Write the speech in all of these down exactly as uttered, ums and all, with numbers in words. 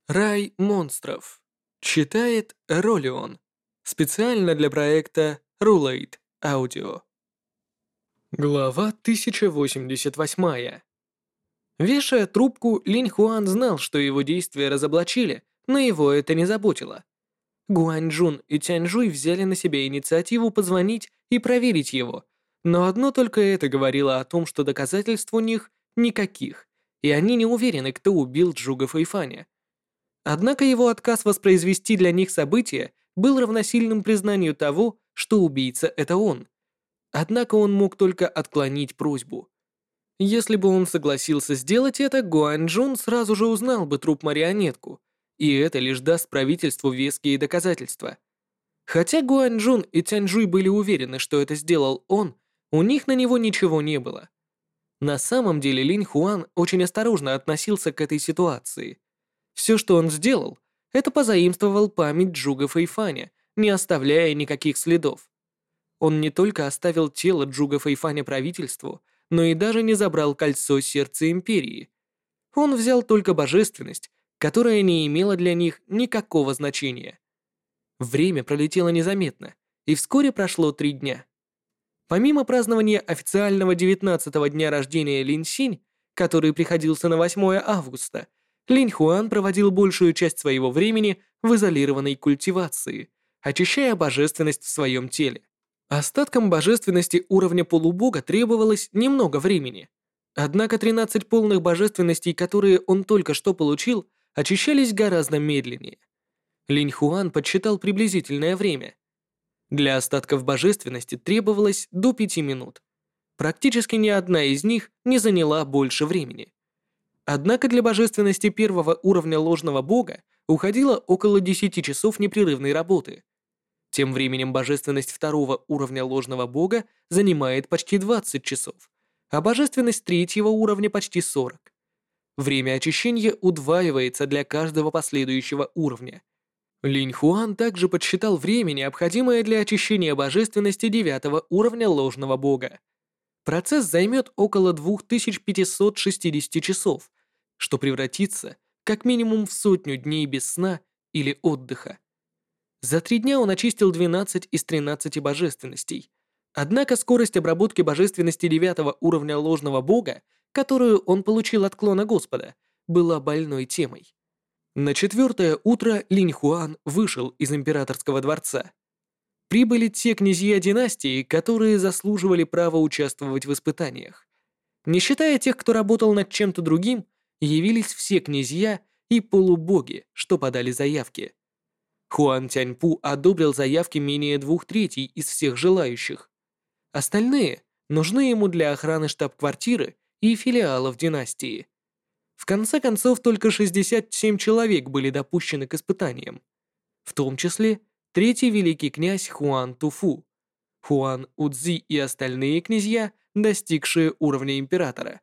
Рай монстров. Читает Ролион. Специально для проекта Rulate Audio. Глава тысяча восемьдесят восемь. Вешая трубку, Линь Хуан знал, что его действия разоблачили, но его это не заботило. Гуаньчжун и Тяньжуй взяли на себя инициативу позвонить и проверить его, но одно только это говорило о том, что доказательств у них никаких, и они не уверены, кто убил Джуга Фэйфаня. Однако его отказ воспроизвести для них события был равносильным признанию того, что убийца — это он. Однако он мог только отклонить просьбу. Если бы он согласился сделать это, Гуаньчжун сразу же узнал бы труп-марионетку, и это лишь даст правительству веские доказательства. Хотя Гуаньчжун и Тяньжуй были уверены, что это сделал он, у них на него ничего не было. На самом деле Линь Хуан очень осторожно относился к этой ситуации. Все, что он сделал, это позаимствовал память Джуга Фэйфаня, не оставляя никаких следов. Он не только оставил тело Джуга Фэйфаня правительству, но и даже не забрал кольцо сердца Империи. Он взял только божественность, которая не имела для них никакого значения. Время пролетело незаметно, и вскоре прошло три дня. Помимо празднования официального девятнадцатого дня рождения Линь Синь, который приходился на восьмое августа, Линь Хуан проводил большую часть своего времени в изолированной культивации, очищая божественность в своем теле. Остаткам божественности уровня полубога требовалось немного времени. Однако тринадцать полных божественностей, которые он только что получил, очищались гораздо медленнее. Линь Хуан подсчитал приблизительное время. Для остатков божественности требовалось до пяти минут. Практически ни одна из них не заняла больше времени. Однако для божественности первого уровня ложного бога уходило около десяти часов непрерывной работы. Тем временем божественность второго уровня ложного бога занимает почти двадцать часов, а божественность третьего уровня почти сорок. Время очищения удваивается для каждого последующего уровня. Линь Хуан также подсчитал время, необходимое для очищения божественности девятого уровня ложного бога. Процесс займет около две тысячи пятьсот шестьдесят часов, что превратится как минимум в сотню дней без сна или отдыха. За три дня он очистил двенадцать из тринадцати божественностей. Однако скорость обработки божественности девятого уровня ложного бога, которую он получил от клона Господа, была больной темой. На четвертое утро Линь Хуан вышел из императорского дворца. Прибыли те князья династии, которые заслуживали права участвовать в испытаниях. Не считая тех, кто работал над чем-то другим, явились все князья и полубоги, что подали заявки. Хуан Тяньпу одобрил заявки менее двух третей из всех желающих. Остальные нужны ему для охраны штаб-квартиры и филиалов династии. В конце концов, только шестьдесят семь человек были допущены к испытаниям, в том числе третий великий князь Хуан Туфу, Хуан Удзи и остальные князья, достигшие уровня императора.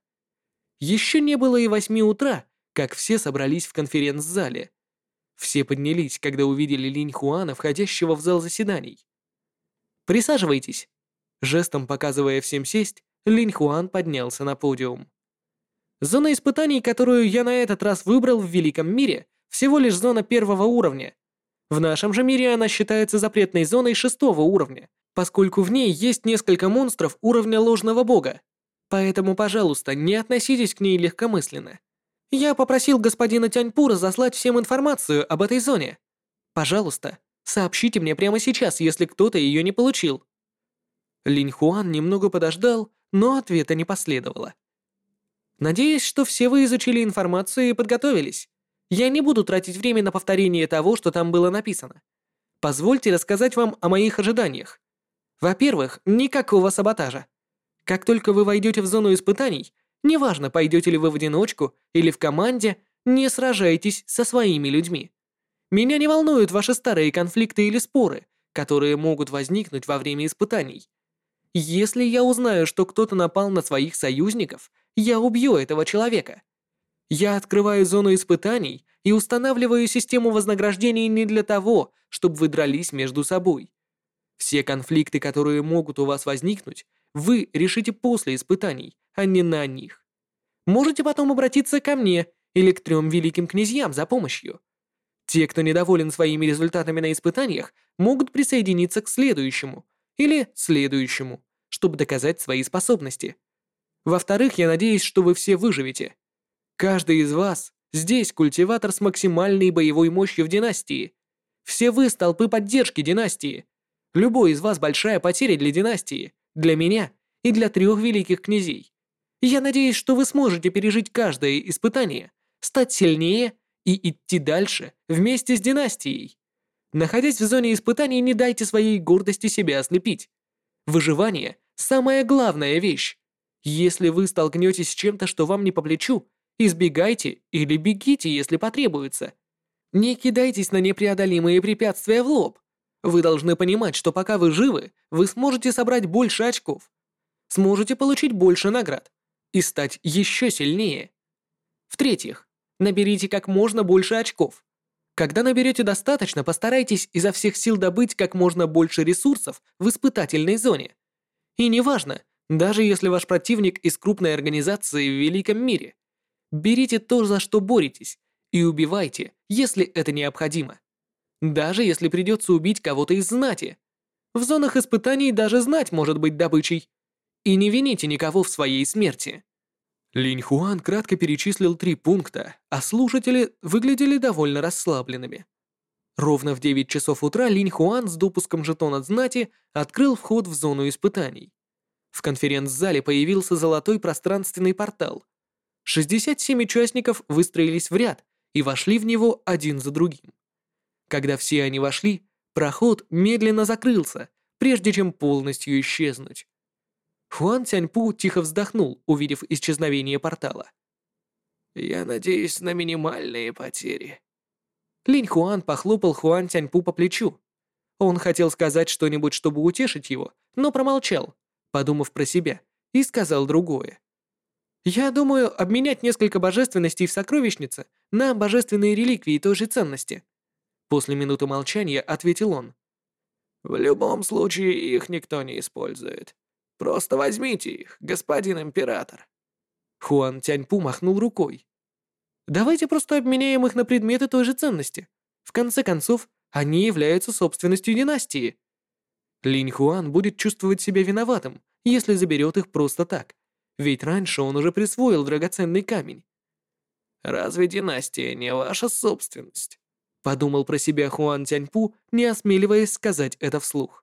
Еще не было и восьми утра, как все собрались в конференц-зале. Все поднялись, когда увидели Линь Хуана, входящего в зал заседаний. «Присаживайтесь», — жестом показывая всем сесть, Линь Хуан поднялся на подиум. «Зона испытаний, которую я на этот раз выбрал в Великом мире, всего лишь зона первого уровня. В нашем же мире она считается запретной зоной шестого уровня, поскольку в ней есть несколько монстров уровня ложного бога. Поэтому, пожалуйста, не относитесь к ней легкомысленно. Я попросил господина Тяньпу разослать всем информацию об этой зоне. Пожалуйста, сообщите мне прямо сейчас, если кто-то ее не получил». Линь Хуан немного подождал, но ответа не последовало. «Надеюсь, что все вы изучили информацию и подготовились. Я не буду тратить время на повторение того, что там было написано. Позвольте рассказать вам о моих ожиданиях. Во-первых, никакого саботажа. Как только вы войдете в зону испытаний, неважно, пойдете ли вы в одиночку или в команде, не сражайтесь со своими людьми. Меня не волнуют ваши старые конфликты или споры, которые могут возникнуть во время испытаний. Если я узнаю, что кто-то напал на своих союзников, я убью этого человека. Я открываю зону испытаний и устанавливаю систему вознаграждений не для того, чтобы вы дрались между собой. Все конфликты, которые могут у вас возникнуть, вы решите после испытаний, а не на них. Можете потом обратиться ко мне или к трем великим князьям за помощью. Те, кто недоволен своими результатами на испытаниях, могут присоединиться к следующему или следующему, чтобы доказать свои способности. Во-вторых, я надеюсь, что вы все выживете. Каждый из вас здесь культиватор с максимальной боевой мощью в династии. Все вы столпы поддержки династии. Любой из вас большая потеря для династии, для меня и для трех великих князей. Я надеюсь, что вы сможете пережить каждое испытание, стать сильнее и идти дальше вместе с династией. Находясь в зоне испытаний, не дайте своей гордости себя ослепить. Выживание – самая главная вещь. Если вы столкнетесь с чем-то, что вам не по плечу, избегайте или бегите, если потребуется. Не кидайтесь на непреодолимые препятствия в лоб. Вы должны понимать, что пока вы живы, вы сможете собрать больше очков, сможете получить больше наград и стать еще сильнее. В-третьих, наберите как можно больше очков. Когда наберете достаточно, постарайтесь изо всех сил добыть как можно больше ресурсов в испытательной зоне. И неважно, даже если ваш противник из крупной организации в великом мире, берите то, за что боретесь, и убивайте, если это необходимо. Даже если придется убить кого-то из знати. В зонах испытаний даже знать может быть добычей. И не вините никого в своей смерти. Линь Хуан кратко перечислил три пункта, а слушатели выглядели довольно расслабленными. Ровно в девять часов утра Линь Хуан с допуском жетона знати открыл вход в зону испытаний. В конференц-зале появился золотой пространственный портал. шестьдесят семь участников выстроились в ряд и вошли в него один за другим. Когда все они вошли, проход медленно закрылся, прежде чем полностью исчезнуть. Хуан Тяньпу тихо вздохнул, увидев исчезновение портала. «Я надеюсь на минимальные потери». Линь Хуан похлопал Хуан Тяньпу по плечу. Он хотел сказать что-нибудь, чтобы утешить его, но промолчал, подумав про себя, и сказал другое. «Я думаю, обменять несколько божественностей в сокровищнице на божественные реликвии той же ценности». После минуты молчания ответил он. «В любом случае их никто не использует. Просто возьмите их, господин император». Хуан Тяньпу махнул рукой. «Давайте просто обменяем их на предметы той же ценности. В конце концов, они являются собственностью династии». Линь Хуан будет чувствовать себя виноватым, если заберет их просто так, ведь раньше он уже присвоил драгоценный камень. «Разве династия не ваша собственность?» Подумал про себя Хуан Тяньпу, не осмеливаясь сказать это вслух.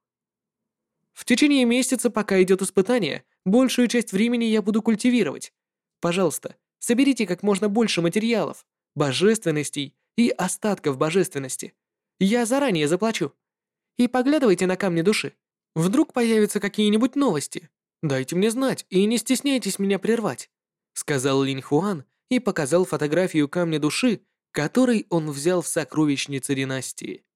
«В течение месяца, пока идет испытание, большую часть времени я буду культивировать. Пожалуйста, соберите как можно больше материалов, божественностей и остатков божественности. Я заранее заплачу. И поглядывайте на камни души. Вдруг появятся какие-нибудь новости. Дайте мне знать и не стесняйтесь меня прервать», сказал Линь Хуан и показал фотографию камня души, который он взял в сокровищнице династии.